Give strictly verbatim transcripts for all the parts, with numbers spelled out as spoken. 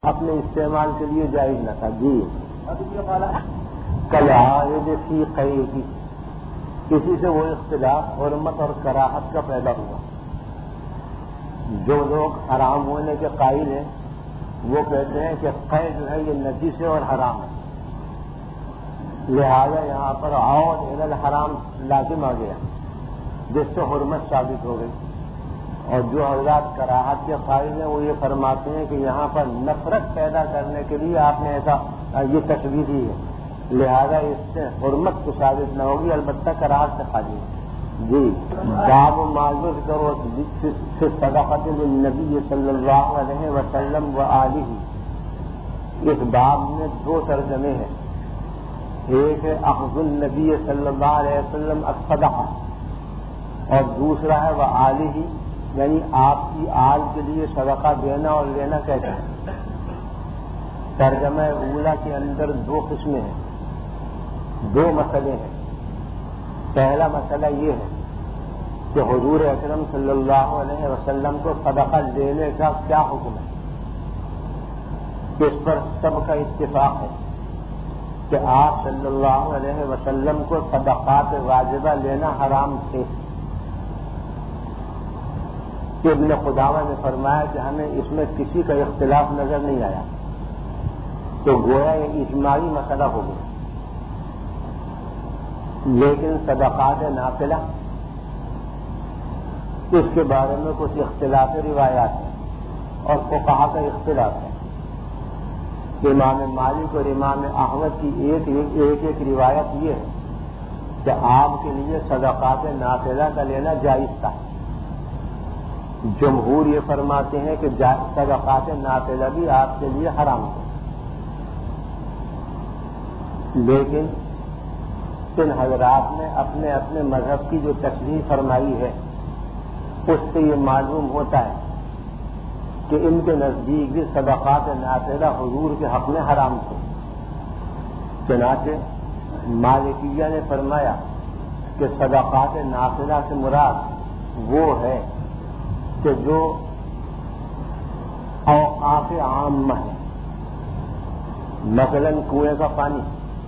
اپنے استعمال کے لیے جائز نہ تھا. جی کالعارض فی قیہ، اسی سے وہ اختلاف حرمت اور کراہت کا پیدا ہوا. جو لوگ حرام ہونے کے قائل ہیں وہ کہتے ہیں کہ قے جو ہے یہ نجس ہے اور حرام ہے، لہذا یہاں پر عود الی الحرام لازم آ گیا جس سے حرمت ثابت ہو گئی. اور جو حضرات کراہت کے قائل ہیں وہ یہ فرماتے ہیں کہ یہاں پر نفرت پیدا کرنے کے لیے آپ نے ایسا یہ تصویر دی ہے، لہذا اس سے حرمت تو ثابت نہ ہوگی، البتہ کراہت سے خالی ہے. جی باب معذور کرو صدقۃ للنبی صلی اللہ علیہ وسلم و آلہ. اس باب میں دو ترجمے ہیں، ایک ہے اخذ النبی صلی اللہ علیہ وسلم الصدقہ اور دوسرا ہے وہ آلہ، یعنی آپ کی آل کے لیے صدقہ دینا اور لینا کیسے ہے. ترجمہ اولا کے اندر دو قسمیں ہیں، دو مسئلے ہیں. پہلا مسئلہ یہ ہے کہ حضور اکرم صلی اللہ علیہ وسلم کو صدقہ لینے کا کیا حکم ہے. اس پر سب کا اتفاق ہے کہ آپ صلی اللہ علیہ وسلم کو صدقات واجبہ لینا حرام تھے. ابن قدامہ نے فرمایا کہ ہمیں اس میں کسی کا اختلاف نظر نہیں آیا، تو گویا یہ اجماعی مسئلہ ہو گیا. لیکن صدقات نافلہ اس کے بارے میں کچھ اختلاف روایات ہیں اور فقہا کا اختلاف ہے. امام مالک اور امام احمد کی ایک ایک ایک روایت یہ ہے کہ آپ کے لیے صدقات نافلہ کا لینا جائز تھا. جمہور یہ فرماتے ہیں کہ صدقات نافلہ بھی آپ کے لیے حرام تھے. لیکن ان حضرات نے اپنے اپنے مذہب کی جو تشریح فرمائی ہے اس سے یہ معلوم ہوتا ہے کہ ان کے نزدیک بھی صدقات نافلہ حضور کے حق میں حرام تھے. چنانچہ مالکیہ نے فرمایا کہ صدقات نافلہ سے مراد وہ ہے کہ جو اوقاف عامہ ہے، مثلاً کنویں کا پانی،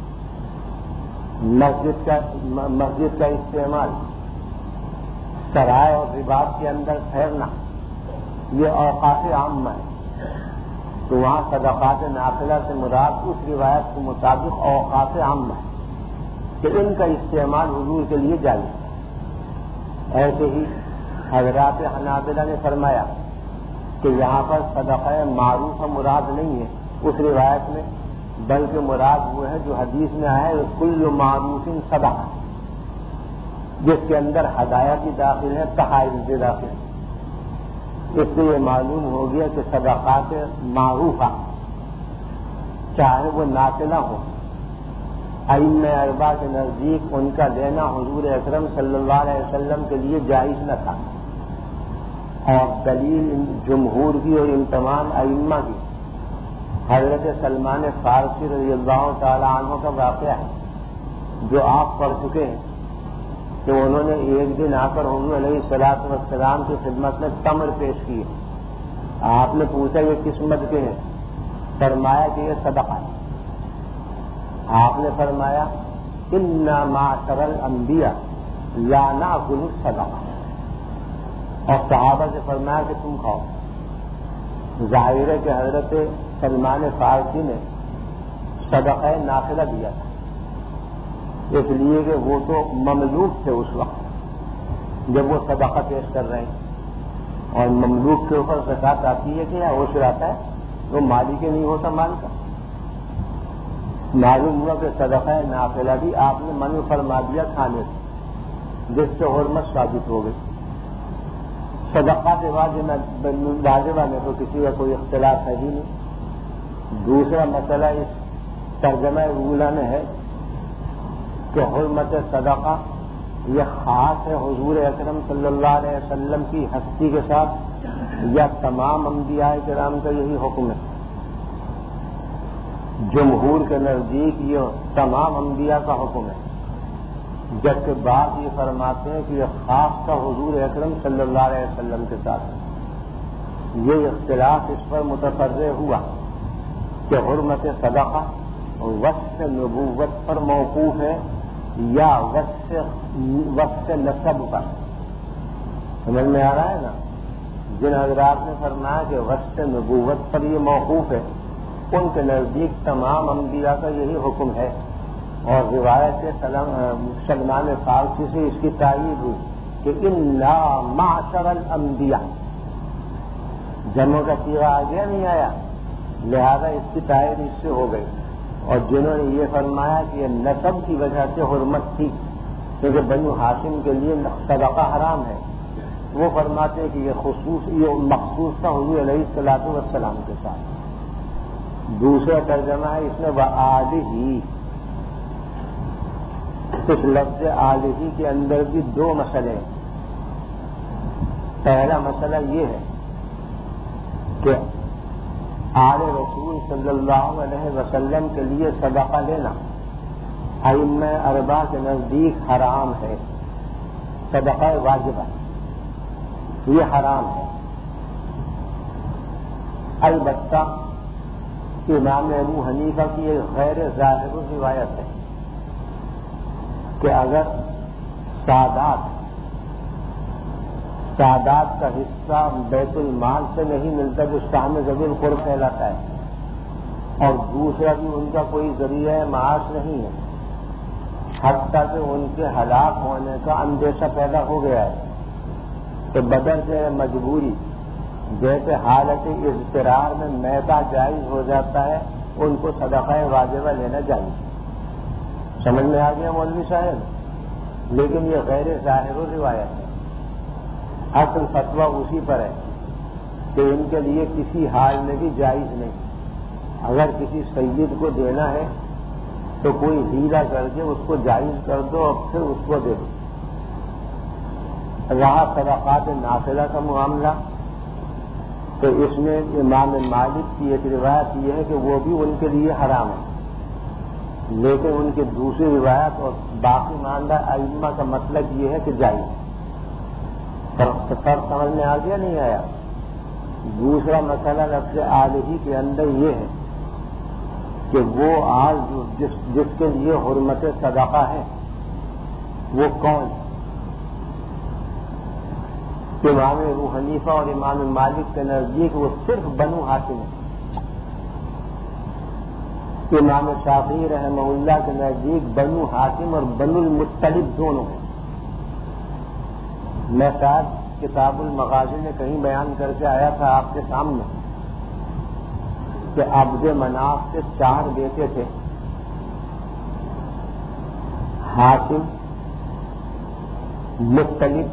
مسجد کا مسجد کا استعمال، سرائے اور رباط کے اندر ٹھہرنا، یہ اوقاف عامہ ہے. تو وہاں صدقات نافلہ سے مراد اس روایت کے مطابق اوقاف عامہ ہے کہ ان کا استعمال حضور کے لیے جائز ہے. ایسے ہی حضرات حنابلہ نے فرمایا کہ یہاں پر صدقہ معروف مراد نہیں ہے اس روایت میں، بلکہ مراد وہ ہے جو حدیث میں آیا ہے کل معروف صدقہ، جس کے اندر ہدایہ بھی داخل ہے، تحائف بھی داخل ہے. اس سے یہ معلوم ہو گیا کہ صدقات معروفہ چاہے وہ نافلہ ہو، ائمہ اربعہ کے نزدیک ان کا لینا حضور اکرم صلی اللہ علیہ وسلم کے لیے جائز نہ تھا. اور دلیل جمہور کی اور ان تمام ائمہ کی حضرت سلمان فارسی رضی اللہ تعالی عنہ کا واقعہ ہے جو آپ پڑھ چکے ہیں کہ انہوں نے ایک دن آ کر حضور علیہ الصلوۃ والسلام کی خدمت میں تمر پیش کیے. آپ نے پوچھا یہ کس مد کے ہیں؟ فرمایا کہ یہ صدقہ ہے. آپ نے فرمایا انا معاشر الانبیاء لا ناکل الصدقہ، اور صحابہ سے فرمایا کہ تم کھاؤ. ظاہر ہے کہ حضرت سلمان فارسی نے صدقہ نافلہ دیا تھا، اس لیے کہ وہ تو مملوک تھے اس وقت جب وہ صدقہ پیش کر رہے ہیں، اور مملوک کے اوپر زکات آتی ہے کہ یا عشر آتا ہے، وہ مالک نہیں ہوتا مال کا. معلوم ہوا کہ صدقہ نافلہ بھی آپ نے منع فرما دیا کھانے سے، جس سے حرمت ثابت ہو گئی. صدقات واجبہ میں تو کسی کا کوئی اختلاف ہے ہی نہیں. دوسرا مسئلہ اس ترجمہ اولا میں ہے کہ حرمت صدقہ یہ خاص ہے حضور اکرم صلی اللہ علیہ وسلم کی ہستی کے ساتھ یا تمام انبیاء کرام کا یہی حکم ہے. جمہور کے نزدیک یہ تمام انبیاء کا حکم ہے، جبکہ بعض یہ فرماتے ہیں کہ یہ خاص کا حضور اکرم صلی اللہ علیہ وسلم کے ساتھ ہے. یہ اختلاف اس پر متفرع ہوا کہ حرمت صدقہ وصف نبوت پر موقوف ہے یا وصف وصف نسب پر؟ سمجھ میں آ رہا ہے نا؟ جن حضرات نے فرمایا کہ وصف نبوت پر یہ موقوف ہے ان کے نزدیک تمام انبیاء کا یہی حکم ہے، اور روایت سلمان فارسی سے اس کی تائید ہوئی کہ انا معشر الانبیاء، جمع کا صیغہ آ گیا نہیں آیا، لہذا اس کی تائید اس سے ہو گئی۔ اور جنہوں نے یہ فرمایا کہ یہ نسب کی وجہ سے حرمت تھی کیونکہ بنو ہاشم کے لیے صدقہ حرام ہے، وہ فرماتے ہیں کہ یہ خصوص یہ مخصوص تھا حضور علیہ الصلوۃ والسلام کے ساتھ۔ دوسرا ترجمہ ہے اس میں وآلہ، اس لفظ آلہ کے اندر بھی دو مسئلے ہیں۔ پہلا مسئلہ یہ ہے کہ آل رسول صلی اللہ علیہ وسلم کے لیے صدقہ لینا ائمہ اربعہ کے نزدیک حرام ہے، صدقہ واجبہ یہ حرام ہے۔ البتہ امام ابو حنیفہ کی ایک غیر ظاہر روایت ہے کہ اگر سادات سادات کا حصہ بیت المال سے نہیں ملتا جو شام ذوی القرب کہلاتا ہے، اور دوسرا بھی ان کا کوئی ذریعہ معاش نہیں ہے، حتیٰ کہ ان کے ہلاک ہونے کا اندیشہ پیدا ہو گیا ہے، تو بدل سے مجبوری جیسے حالت اضطرار میں میتا جائز ہو جاتا ہے، ان کو صدقہ واجبہ لینا چاہیے۔ سمجھ میں آ گیا مولوی صاحب؟ لیکن یہ غیر ظاہر روایت ہے، اصل فتویٰ اسی پر ہے کہ ان کے لیے کسی حال میں بھی جائز نہیں۔ اگر کسی سید کو دینا ہے تو کوئی ہیلا کر کے اس کو جائز کر دو اور پھر اس کو دے دو۔ رہا صدقات نافلہ کا معاملہ، تو اس میں امام مالک کی ایک روایت یہ ہے کہ وہ بھی ان کے لیے حرام ہے، لیکن ان کی دوسری روایت اور باقی ماندہ ائمہ کا مطلب یہ ہے کہ جائز۔ فرق سمجھ میں آ گیا نہیں آیا؟ دوسرا مسئلہ لفظ آلہ کے اندر یہ ہے کہ وہ آل جس, جس کے لیے حرمت صدقہ ہے وہ کون؟ امام ابو حنیفہ اور امام مالک کے نزدیک وہ صرف بنو ہاشم ہے۔ امام شافعی رحمہ اللہ کے نزدیک بنو ہاشم اور بنو المطلب دونوں ہیں۔ میں شاید کتاب المغازی میں کہیں بیان کر کے آیا تھا آپ کے سامنے کہ عبد مناف کے چار بیٹے تھے، ہاشم، مطلب،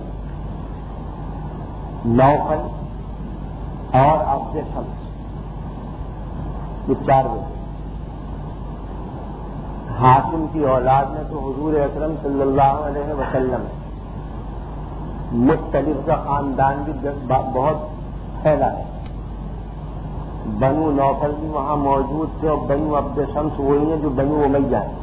نوفل اور عبد شمس، یہ چار بیٹے۔ ہاشم کی اولاد میں تو حضور اکرم صلی اللہ علیہ وسلم ہے، مطلب کا خاندان بھی بہت پھیلا ہے، بنو نوفل بھی وہاں موجود تھے اور بنو عبد شمس وہی ہیں جو بنو امیہ ہیں۔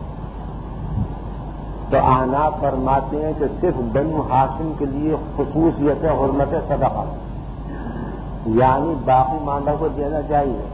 تو احناف فرماتے ہیں کہ صرف بنو ہاشم کے لیے خصوصیت ہے حرمت صدقہ، یعنی باقی ماندہ کو دینا چاہیے۔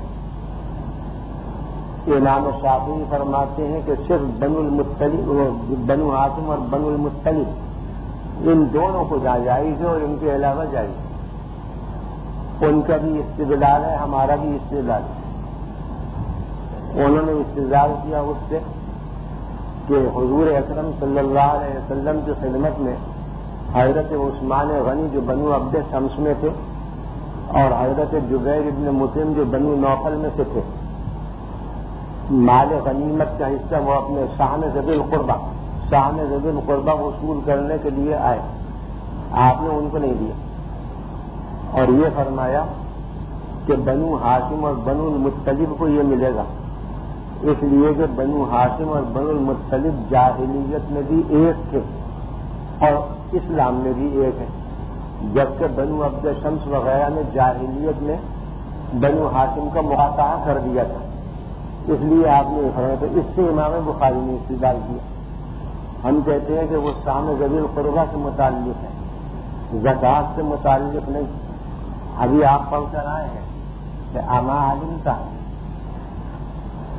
امام شافعی فرماتے ہیں کہ صرف بنو المطلب، بنو ہاشم اور بنو المطلب ان دونوں کو جائز ہے اور ان کے علاوہ جائز ہے۔ ان کا بھی استدلال ہے، ہمارا بھی استدلال ہے۔ انہوں نے استدلال کیا اس سے کہ حضور اکرم صلی اللہ علیہ وسلم کی خدمت میں حضرت عثمان غنی جو بنو عبد شمس میں تھے اور حضرت جبیر ابن مطعم جو بنو نوفل میں سے تھے، مال غنیمت کا حصہ وہ اپنے شاہن ذوی القربہ شاہن ذوی القربہ وصول کرنے کے لیے آئے، آپ نے ان کو نہیں دیا اور یہ فرمایا کہ بنو ہاشم اور بنو المطلب کو یہ ملے گا، اس لیے کہ بنو ہاشم اور بنو المطلب جاہلیت میں بھی ایک تھے اور اسلام میں بھی ایک ہے، جبکہ بنو عبد شمس وغیرہ نے جاہلیت میں بنو ہاشم کا مقاطعہ کر دیا تھا، اس لیے آپ نے فرمایا۔ تو اس سے امام بخاری نے استدلال کیا۔ ہم کہتے ہیں کہ وہ شام ذوی القربہ سے متعلق ہے، زکوٰۃ سے متعلق نہیں۔ ابھی آپ پڑھ کر آئے ہیں کہ اما علمت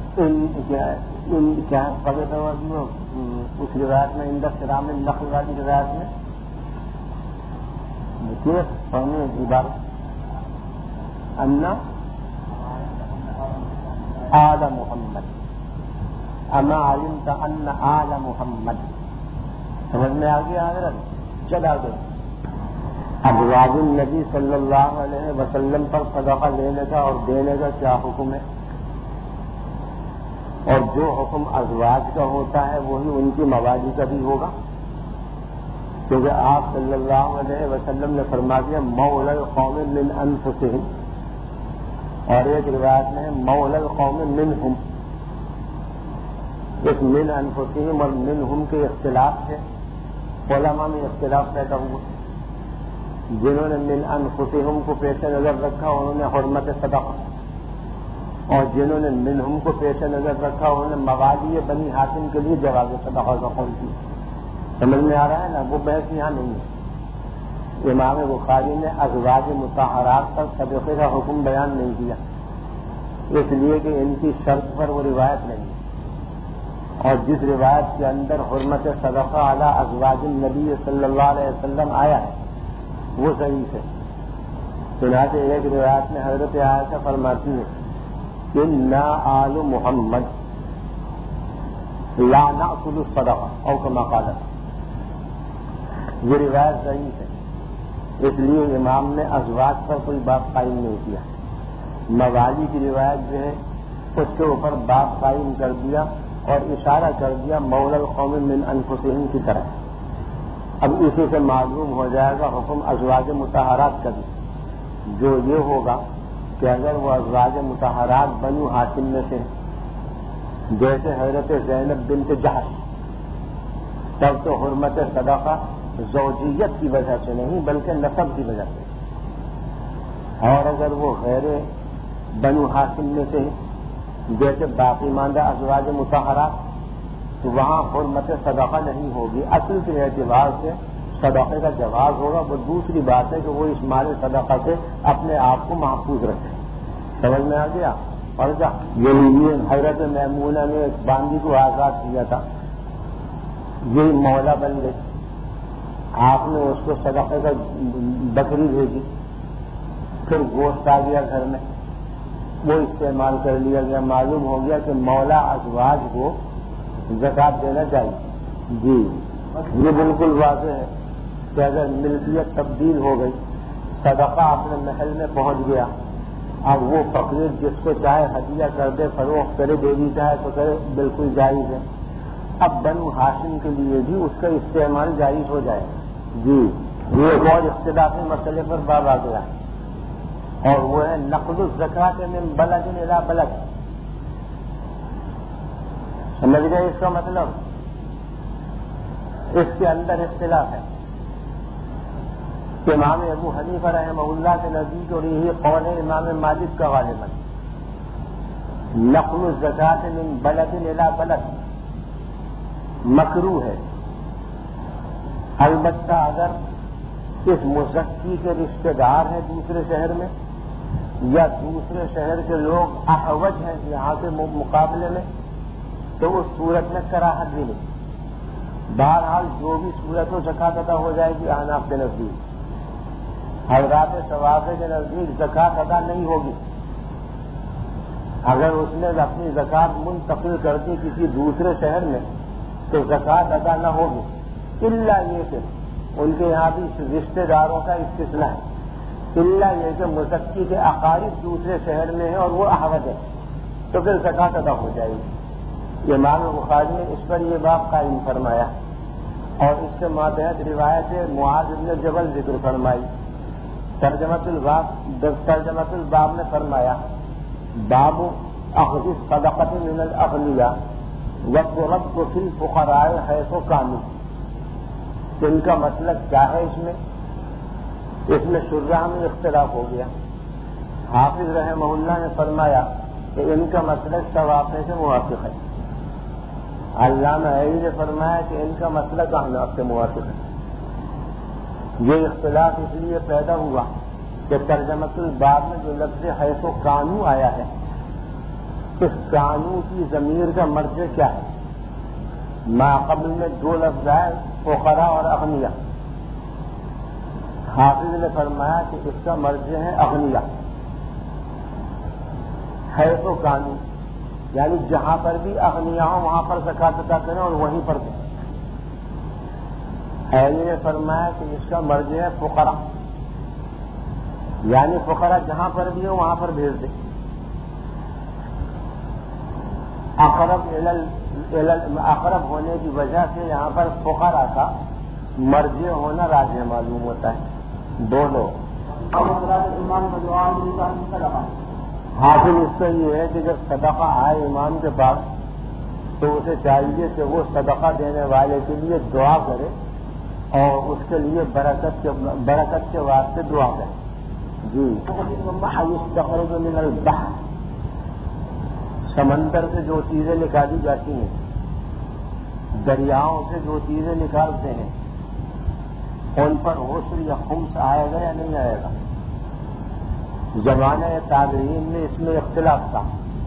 ان کیا پڑھے ہوا اس روایت میں اندر شرام النخل والی روایت میں دیکھیے پڑھنے کی بات انا آل محمد اما علمت ان آل محمد سمجھ میں آ گیا حضرت چلا گیا ازواج النبی صلی اللہ علیہ وسلم پر صدقہ لینے کا اور دینے کا کیا حکم ہے اور جو حکم ازواج کا ہوتا ہے وہی ان کی موالی کا بھی ہوگا کیونکہ آپ صلی اللہ علیہ وسلم نے فرما دیا مولا القوم من انفسہم اور ایک روایت میں مولا القوم منہم ایک من انفسہم اور منہم کے اختلاف سے علماء میں اختلاف پیدا ہوا جنہوں نے من انفسہم کو پیش نظر رکھا انہوں نے حرمت صدقہ اور جنہوں نے منہم کو پیش نظر رکھا انہوں نے موالی بنی ہاشم کے لیے جواز صدقہ کا قول کیا سمجھ میں آ رہا ہے نا وہ بحث یہاں نہیں ہے امام بخاری نے ازواج مطہرات پر صدقے کا حکم بیان نہیں کیا اس لیے کہ ان کی شرط پر وہ روایت نہیں ہے اور جس روایت کے اندر حرمت صدقہ علی ازواج النبی صلی اللہ علیہ وسلم آیا ہے وہ صحیح ہے چنانچہ ایک روایت میں حضرت عائشہ فرماتی ہے کہ نا آل محمد لا نأکل الصدقہ او کما قال یہ روایت صحیح ہے اس لیے امام نے ازواج پر کوئی بات قائم نہیں کیا موالی کی روایت جو ہے اس کے اوپر بات قائم کر دیا اور اشارہ کر دیا مولا القوم من انفسہم کی طرح اب اسی سے معلوم ہو جائے گا حکم ازواج مطہرات کا بھی جو یہ ہوگا کہ اگر وہ ازواج مطہرات بنو ہاشم میں سے جیسے حضرت زینب بنت جحش تب تو حرمت صدقہ زوجیت کی وجہ سے نہیں بلکہ نسب کی وجہ سے اور اگر وہ غیر بنو ہاشم میں سے جیسے باقی ماندہ ازواج مطہرات تو وہاں حرمت صدقہ نہیں ہوگی اصل کے اعتبار سے صدقے کا جواز ہوگا وہ دوسری بات ہے کہ وہ اس مال صدقہ سے اپنے آپ کو محفوظ رکھے سمجھ میں آ گیا اور کیا یہ حضرت میمونہ نے ایک باندی کو آزاد کیا تھا یہی مولا بن گئی آپ نے اس کو صدقے کا بکری بھیجی پھر گوشت آ گیا گھر میں وہ استعمال کر لیا گیا معلوم ہو گیا کہ مولا ازواج کو زکوٰۃ دینا چاہیے جی یہ بالکل واضح ہے کہ اگر ملکیت تبدیل ہو گئی صدقہ اپنے محل میں پہنچ گیا اب وہ فقیر جس کو چاہے ہدیہ کر دے فروخت کرے دے دی چاہے تو کرے بالکل جائز ہے اب بنو ہاشم کے لیے بھی اس کا استعمال جائز ہو جائے جی یہ ایک اور اختلافی مسئلے پر باب آ گیا اور وہ ہے نقل الزکوٰۃ من بلد الی بلد سمجھ گئے اس کا مطلب اس کے اندر اختلاف ہے کہ امام ابو حنیفہ رحمہ اللہ کے نزدیک اور یہی قول ہے امام مالک کا غالباً نقل الزکوٰۃ من بلد الی بلد مکروہ ہے البتہ اگر اس مزکی کے رشتہ دار ہیں دوسرے شہر میں یا دوسرے شہر کے لوگ احوج ہیں یہاں کے مقابلے میں تو اس صورت میں کراہت بھی نہیں بہرحال جو بھی صورت و زکوٰۃ ادا ہو جائے گی احناف کے نزدیک حضرات ثوابے کے نزدیک زکوٰۃ ادا نہیں ہوگی اگر اس نے اپنی زکوٰۃ منتقل کر دی کسی دوسرے شہر میں تو زکوٰۃ ادا نہ ہوگی الا یہ کہ ان کے یہاں بھی رشتہ داروں کا استثناء ہے الا یہ کہ مزکی کے اقارب دوسرے شہر میں ہیں اور وہ احوج ہے تو پھر زکوٰۃ ادا ہو جائے گی امام بخاری نے اس پر یہ باب قائم فرمایا اور اس کے ماتحت روایت معاذ بن جبل ذکر فرمائی ترجمۃ الباب ترجمۃ الباب نے فرمایا باب اخذ الصدقۃ من الاغنیاء والرد فی الفقراء حیث کانوا ان کا مطلب کیا ہے اس میں اس میں شرح میں اختلاف ہو گیا حافظ رحمہ اللہ نے فرمایا کہ ان کا مسلک ثوابے سے موافق ہے علامہ علی نے فرمایا کہ ان کا مسلک احناف سے موافق ہے یہ اختلاف اس لیے پیدا ہوا کہ ترجمۃ الباب میں جو لفظ حیث و کانو آیا ہے اس کانو کی ضمیر کا مرجع کیا ہے؟ ما قبل میں دو لفظ آئے فقراء اور اغنیا. حافظ نے فرمایا کہ اس کا مرجع ہے اغنیا. ہے تو کانو یعنی جہاں پر بھی اغنیا ہو وہاں پر زکات ادا کریں اور وہیں پر دیں. حیلی نے فرمایا کہ اس کا مرجع ہے فقراء یعنی فقراء جہاں پر بھی ہو وہاں پر بھیج دیں. اقرب اقرب ہونے کی وجہ سے یہاں پر فقراء کا مرجع ہونا راجح معلوم ہوتا ہے. دونوں حاصل اس سے یہ ہے کہ جب صدقہ آئے امام کے پاس تو اسے چاہیے کہ وہ صدقہ دینے والے کے لیے دعا کرے اور اس کے لیے برکت کے برکت کے واسطے دعا کرے. جی من البحر سمندر سے جو چیزیں نکالی جاتی ہیں, دریاؤں سے جو چیزیں نکالتے ہیں, ان پر عشر یا خمس آئے گا یا نہیں آئے گا؟ زمانہ تابعین میں اس میں اختلاف تھا.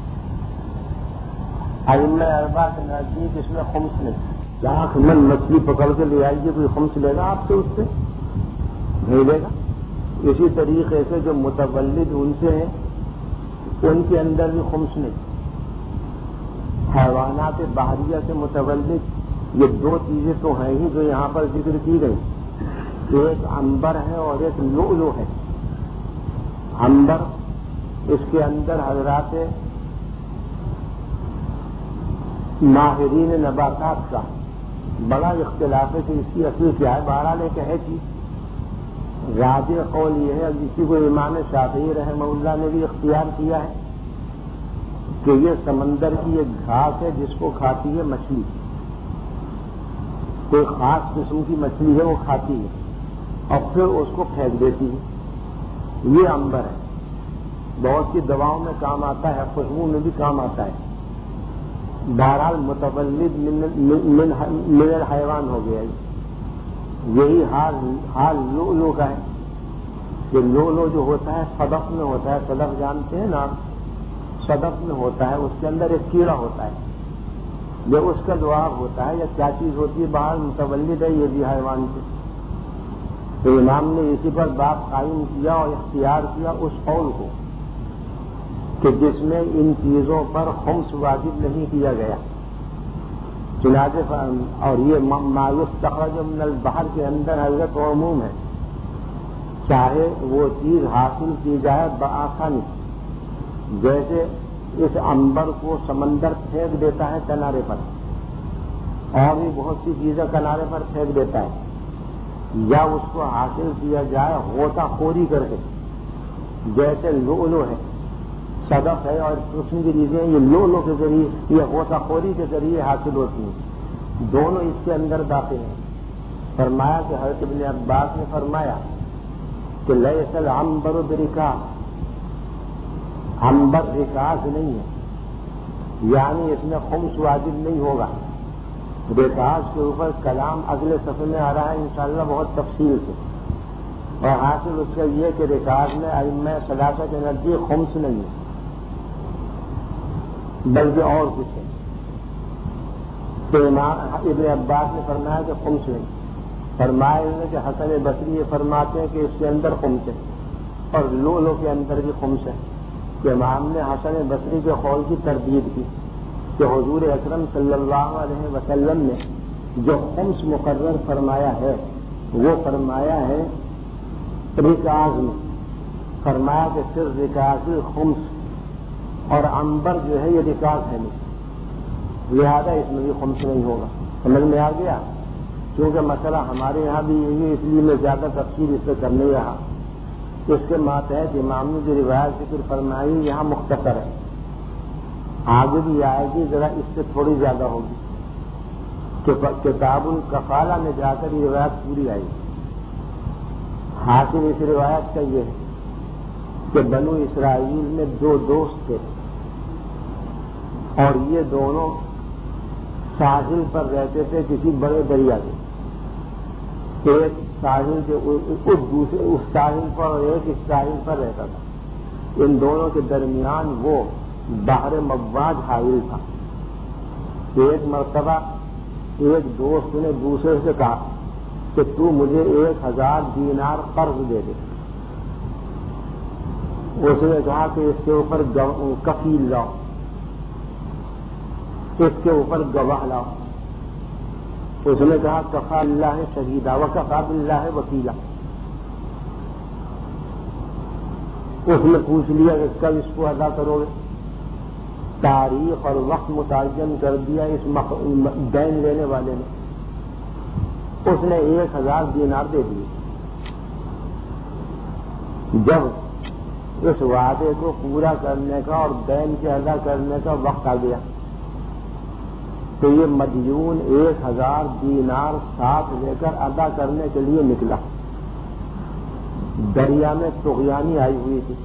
ائمہ اربعہ کے نزدیک اس میں خمس نہیں. لاکھ من مچھلی پکڑ کے لے آئیے, کوئی خمس لے گا آپ سے؟ اس سے نہیں لے گا. اسی طریقے سے جو متولد ان سے ہیں ان کے اندر بھی خمس نہیں. حیوانات بحریہ سے متولد یہ دو چیزیں تو ہیں ہی جو یہاں پر ذکر کی گئی. ایک عنبر ہے اور ایک لؤلؤ ہے. عنبر اس کے اندر حضرات ماہرین نباتات کا بڑا اختلاف ہے کہ اس کی اصل کیا ہے. بہرحال ایک ہے چیز راجح قول یہ ہے, جسی کو امام شافعی رحمہ اللہ نے بھی اختیار کیا ہے کہ یہ سمندر کی ایک گھاس ہے جس کو کھاتی ہے مچھلی. کوئی خاص قسم کی مچھلی ہے وہ کھاتی ہے اور پھر اس کو پھینک دیتی ہے. یہ عنبر ہے. بہت سی دواؤں میں کام آتا ہے, خوشبو میں بھی کام آتا ہے. بہرحال متولد من الحیوان ہو گیا. یہی حال حال لؤلؤ کا ہے کہ لؤلؤ جو ہوتا ہے صدف میں ہوتا ہے. صدف جانتے ہیں نا, صدف میں ہوتا ہے, اس کے اندر ایک کیڑا ہوتا ہے. یہ اس کا لعاب ہوتا ہے یا کیا چیز ہوتی ہے, باہر متولد ہے یہ بھی حیوان سے. تو امام نے اسی پر بات قائم کیا اور اختیار کیا اس قول کو کہ جس میں ان چیزوں پر خمس واجب نہیں کیا گیا. چنانچہ اور یہ ما یستخرج من البحر کے اندر حضرت عموم ہے, چاہے وہ چیز حاصل کی جائے بآسانی. جیسے اس عنبر کو سمندر پھینک دیتا ہے کنارے پر, اور بھی بہت سی چیزیں کنارے پر پھینک دیتا ہے, یا اس کو حاصل کیا جائے غوطہ خوری کر کے. جیسے لؤلؤ ہے, صدف ہے اور قسم کی چیزیں یہ لؤلؤ کے ذریعے یا غوطہ خوری کے ذریعے حاصل ہوتی ہیں. دونوں اس کے اندر داخل ہیں. فرمایا کہ حضرت ابن عباس نے فرمایا کہ لیس العنبر برکاز, عنبر رکاز نہیں ہے, یعنی اس میں خمس واجب نہیں ہوگا. رکاز کے اوپر کلام اگلے صفحے میں آ رہا ہے انشاءاللہ بہت تفصیل سے. اور حاصل اس کا یہ کہ رکاز میں ائمہ ثلاثہ کے نزدیک خمس نہیں ہے بلکہ اور کچھ ہے. تو امام ابن عباس نے فرمایا کہ خمس نہیں. فرمایا انہوں نے کہ حسن بصری یہ فرماتے ہیں کہ اس کے اندر خمس ہے اور لؤلؤ کے اندر بھی خمس ہے. کہ امام نے حسن بصری کے قول کی تردید کی کہ حضور اکرم صلی اللہ علیہ وسلم نے جو خمس مقرر فرمایا ہے وہ فرمایا ہے رکاز میں. فرمایا کہ صرف رکازی خمس اور عنبر جو ہے یہ رکاز ہے نہیں, لہذا اس میں بھی خمس نہیں ہوگا. سمجھ میں آ گیا؟ کیونکہ مسئلہ ہمارے یہاں بھی یہی ہے, اس لیے میں زیادہ تفصیل اس سے کر نہیں رہا. اس کے ماتحت امام نے جو روایت ذکر فرمائی یہاں مختصر ہے, آگے بھی آئے گی ذرا اس سے تھوڑی زیادہ ہوگی. کتاب الکفالہ میں جا کر یہ روایت پوری آئی. حاصل اس روایت کا یہ ہے کہ بنو اسرائیل میں دو دوست تھے اور یہ دونوں ساحل پر رہتے تھے کسی بڑے دریا کے. ایک ساحل کے اس دوسرے اس ساحل پر اور ایک اس ساحل پر رہتا تھا. ان دونوں کے درمیان وہ بحر مواج حائل تھا. ایک مرتبہ ایک دوست نے دوسرے سے کہا کہ تو مجھے ایک ہزار دینار قرض دے دے. اس نے کہا کہ اس کے اوپر کفیل لاؤ, اس کے اوپر گواہ لاؤ. اس نے کہا کفا اللہ شہیدا و کفا باللہ وکیلا. اس نے پوچھ لیا کہ کب اس کو ادا کرو گے. تاریخ اور وقت متعین کر دیا اس دین لینے والے نے. اس نے ایک ہزار دینار دے دیے. جب اس وعدے کو پورا کرنے کا اور دین کے ادا کرنے کا وقت آ گیا تو یہ مدیون ایک ہزار دینار ساتھ لے کر ادا کرنے کے لیے نکلا. دریا میں طغیانی آئی ہوئی تھی,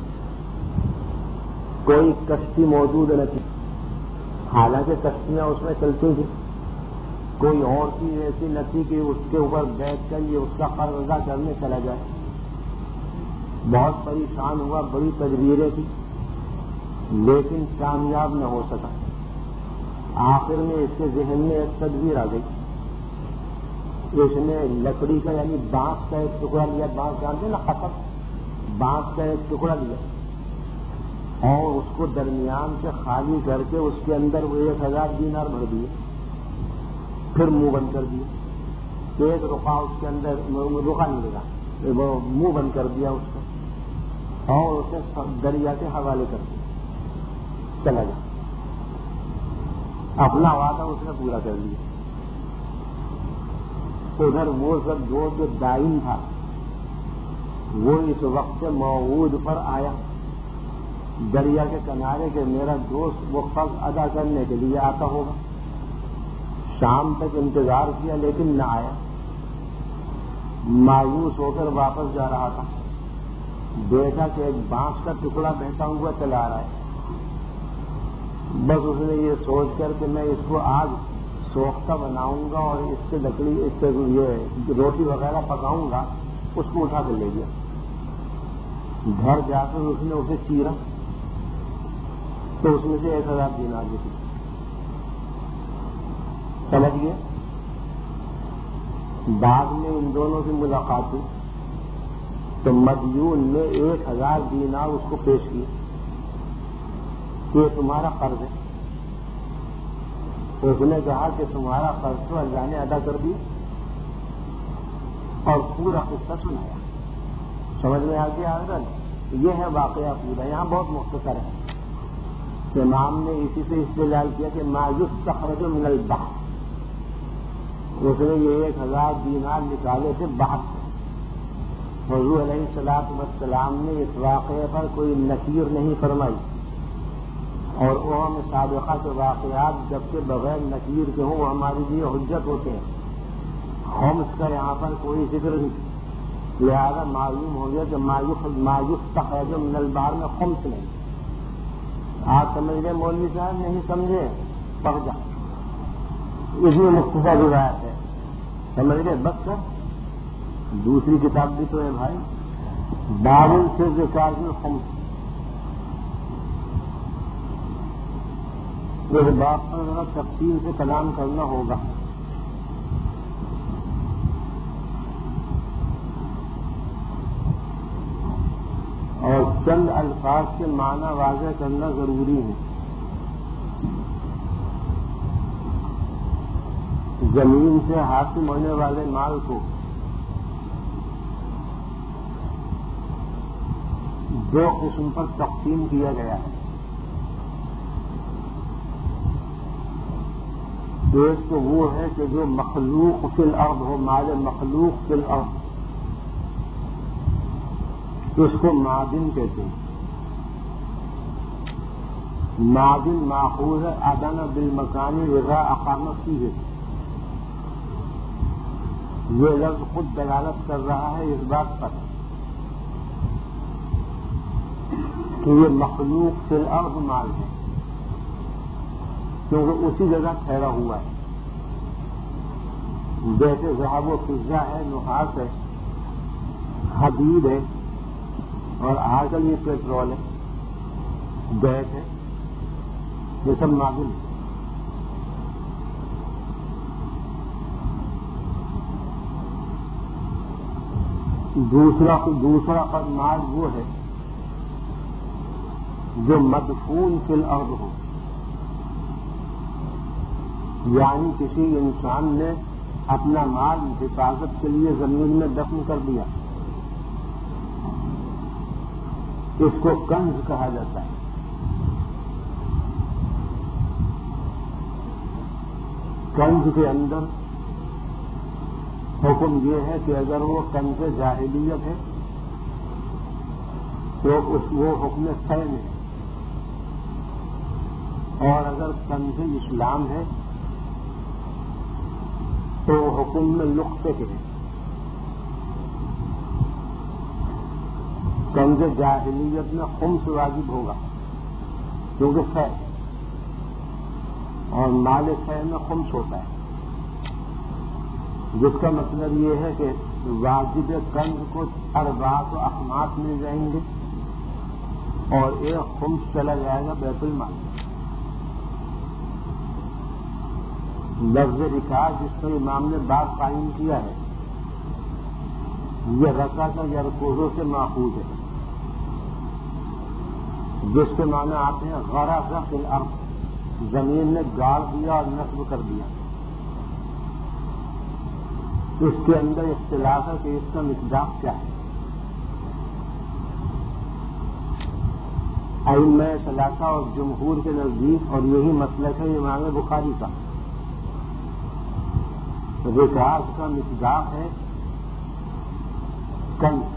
کوئی کشتی موجود نہ تھی, حالانکہ کشتیاں اس میں چلتی تھیں. کوئی اور چیز ایسی نہ تھی کہ اس کے اوپر بیٹھ کر یہ اس کا قرض ادا کرنے چلا جائے. بہت پریشان ہوا, بڑی تدبیریں تھی, لیکن کامیاب نہ ہو سکا. آخر میں اس کے ذہن میں ایک تدبیر آ گئی. اس نے لکڑی کا یعنی بانس کا ایک ٹکڑا لیا. بانس جانتے ہیں نا, خطب, بانس کا ایک ٹکڑا لیا اور اس کو درمیان سے خالی کر کے اس کے اندر وہ ایک ہزار دینار بھر دیے. پھر منہ بند کر دیے. ایک رکا اس کے اندر رکا نہیں لگا, وہ منہ بند کر دیا اس کو اور اسے دریا کے حوالے کر دیا. چلا گیا. اپنا وعدہ اس نے پورا کر لیا. ادھر وہ سب جو جو دائن تھا وہ اس وقت موعود پر آیا دریا کے کنارے کے میرا دوست وہ قرض ادا کرنے کے لیے آتا ہوگا. شام تک انتظار کیا لیکن نہ آیا. مایوس ہو کر واپس جا رہا تھا, دیکھا کہ ایک بانس کا ٹکڑا بہتا ہوا چلا آ رہا ہے. بس اس نے یہ سوچ کر کہ میں اس کو آج سوختہ بناؤں گا اور اس سے لکڑی اس سے یہ روٹی وغیرہ پکاؤں گا, اس کو اٹھا کر لے گیا. گھر جا کر اس نے اسے چیرا تو اس میں سے ایک ہزار دینار نکلی. سمجھ گئے. بعد میں ان دونوں کی ملاقات ہوئی تو مدیون نے ایک ہزار دینار اس کو پیش کیے کہ یہ تمہارا قرض ہے. اس نے کہا کہ تمہارا قرض تو اللہ نے ادا کر دیا اور پورا قصہ سنایا. سمجھ میں آ گیا حضرت. یہ ہے واقعہ پورا, یہاں بہت مختصر ہے. امام نے اسی سے استدلال کیا کہ ما یستخرج من البحر, اس نے یہ ایک ہزار دینار نکالے تھے بحر سے. حضور علیہ الصلوۃ والسلام نے اس واقعے پر کوئی نکیر نہیں فرمائی اور امم سابقہ کے واقعات جبکہ بغیر نکیر کے ہوں وہ ہمارے لیے حجت ہوتے ہیں. خمس کا یہاں پر کوئی ذکر نہیں, لہذا معلوم ہو گیا کہ ما یستخرج من البحر میں خمس نہیں. آپ سمجھ رہے مولوی صاحب, نہیں سمجھے پڑھ جا, اس میں مختصر روایت ہے. سمجھ رہے بس کر. دوسری کتاب بھی تو ہے بھائی, بابل سے ذکر میں خمس. اس بات پر ذرا تفصیل سے کلام کرنا ہوگا. اور چند الفاظ کے معنی واضح کرنا ضروری ہے. زمین سے حاصل ہونے والے مال کو دو قسم پر تقسیم کیا گیا ہے. ایک تو وہ ہے کہ جو مخلوق فی الارض ہو, مال مخلوق فی الارض, اس کو معدن کہتے ہیں. معدن ماخوذ ہے ادن بالمکانی رضا اقامت کی ہے. یہ لفظ خود دلالت کر رہا ہے اس بات پر کہ یہ مخلوق فی الارض مال ہے, کیونکہ اسی جگہ ٹھہرا ہوا ہے. جیسے ذهب و فضہ ہے, نحاس ہے, حدید ہے, اور آج کل یہ پیٹرول ہے, گیس ہے, یہ سب معدن. دوسرا دوسرا مال وہ ہے جو مدفون فی الارض ہو، یعنی کسی انسان نے اپنا مال حفاظت کے لیے زمین میں دفن کر دیا، اس کو کنز کہا جاتا ہے. کنز کے اندر حکم یہ ہے کہ اگر وہ کنز جاہلیت ہے تو اس وہ حکم فے میں ہے، اور اگر کنز اسلام ہے تو حکم میں لقطے کے ہے. کنز جاہلیت میں خمس واجب ہوگا کیونکہ فے، اور مال فے میں خمس ہوتا ہے، جس کا مطلب یہ ہے کہ واجب کنز کو اربعۃ و اخماس مل جائیں گے اور ایک خمس چلا جائے گا بیت المال. لفظ رکاز جس پر امام نے بات قائم کیا ہے یہ رکعت یا رکوعوں سے ماخوذ ہے، جس کے معنی آتے ہیں غرق فی الارض، زمین نے گاڑ دیا اور نصب کر دیا. اس کے اندر اختلاف ہے کہ اس کا مقدار کیا ہے. ائمہ ثلاثہ اور جمہور کے نزدیک، اور یہی مسلک ہے امام بخاری کا، رکاز کا مقدار ہے کنز.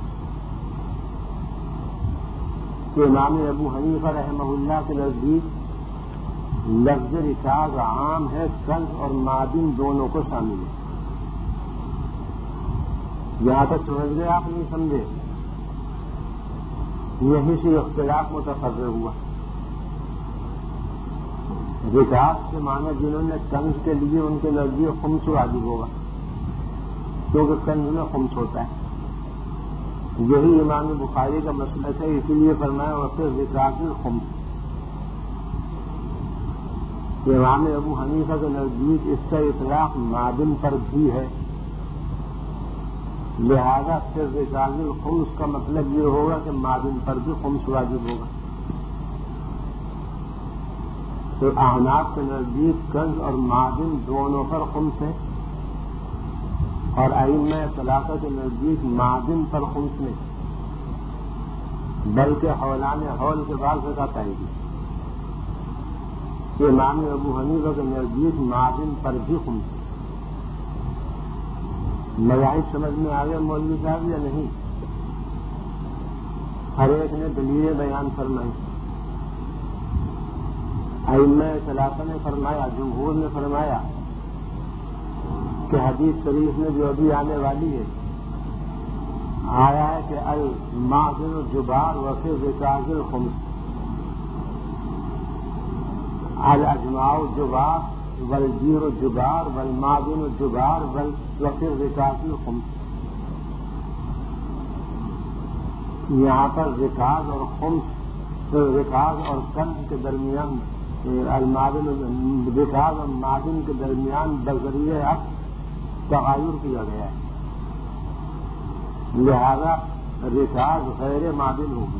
امام ابو حنیفہ رحمہ اللہ کے نزدیک لفظ رکاز عام ہے، کنز اور معدن دونوں کو شامل ہے. یہاں تک سمجھ گئے آپ؟ نہیں سمجھے؟ یہیں سے اختلاف متفرع ہوا. رکاز کے معنی جنہوں نے کنز کے لیے ان کے نزدیک خمس واجب ہوگا کیونکہ کنز میں خمس ہوتا ہے. یہی امام بخاری کا مسلک ہے، اسی لیے فرمایا اور پھر رکاز الخمس. امام ابو حنیفہ کے نزدیک اس کا اطلاق معدن پر بھی ہے، لہذا پھر رکاز الخمس کا مطلب یہ ہوگا کہ معدن پر بھی خمس واجب ہوگا. تو احناف کے نزدیک کنز اور معدن دونوں پر خمس ہے، اور ائمہ ثلاثہ کے نزدیک معدن پر خمس نہیں، بلکہ حولان حول کے بعد زکات آئے گی. امام ابو حنیفہ کے نزدیک معدن پر بھی خمس ہے. مذاہب سمجھ میں آ گئے مولوی صاحب یا نہیں؟ ہر ایک نے دلیلیں بیان فرمائی. ائمہ ثلاثہ نے فرمایا، جمہور نے فرمایا کہ حدیث شریف میں جو ابھی آنے والی ہے آیا ہے کہ المعدن الجبار وفی رکاز الخمس، الاجماع الجبار والجیر الجبار والمعدن الجبار وفی رکاز الخمس. یہاں پر رکاز اور خمس، رکاز اور کنز کے درمیان، المعدن رکاز اور معدن کے درمیان بذریعہ اب تغیر کیا گیا ہے، لہذا رکاز غیر معدن ہوگی.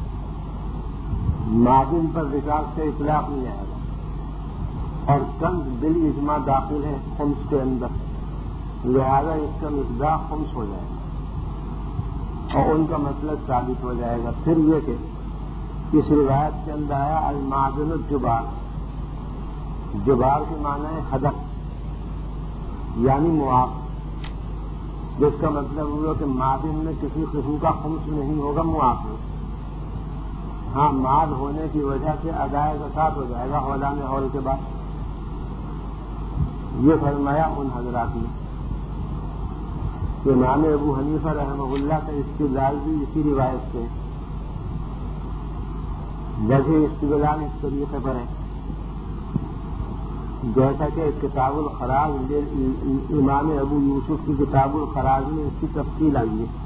معدن پر رکاز کا اطلاق نہیں آئے گا، اور کنز بالاجماع داخل ہے خمس کے اندر، لہذا اس کا مقدار خمس ہو جائے گا اور ان کا مطلب ثابت ہو جائے گا. پھر یہ کہ اس روایت کے اندر آیا المعدن الجبار، جبار کے معنی ہے ہدف یعنی معاف، جس کا مطلب ہوا کہ معدن میں کسی قسم کا خمس نہیں ہوگا، معاف ہے. ہاں مال ہونے کی وجہ سے ادائے زکات ہو جائے گا حولان حول کے بعد. یہ فرمایا ان حضرات نے. امام ابو حنیفہ رحمہ اللہ کا استدلال بھی اسی روایت سے، جیسے استدلال اس طریقے پر ہے جیسا کہ کتاب الخراج، امام ابو یوسف کی کتاب الخراج میں اس کی تفصیل آئی ہے.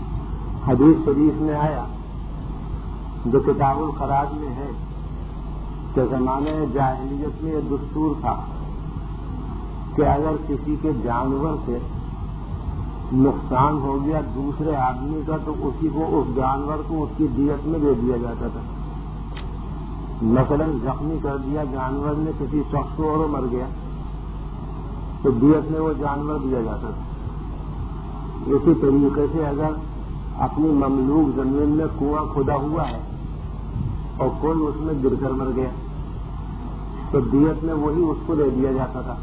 حدیث شریف میں آیا جو کتاب الخراج میں ہے کہ زمانے جاہلیت میں یہ دستور تھا کہ اگر کسی کے جانور سے نقصان ہو گیا دوسرے آدمی کا تو اسی کو اس جانور کو اس کی دیت میں دے دیا جاتا تھا. مثلا زخمی کر دیا جانور نے کسی شخص کو اور مر گیا تو دیت میں وہ جانور دیا جاتا تھا. اسی طریقے سے اگر اپنی مملوک زمین میں کنواں کھدا ہوا ہے اور کوئی اس میں گر کر مر گیا تو دیت میں وہی اس کو دے دیا جاتا تھا.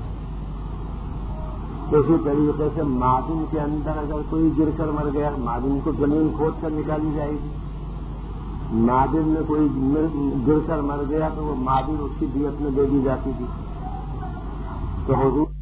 اسی طریقے سے معدن کے اندر اگر کوئی گر کر مر گیا معدن کو زمین کھود کر نکالی جائے گی. معدن میں کوئی گر کر مر گیا تو وہ معدن اس کی دیت میں دے دی جاتی تھی. تو حضور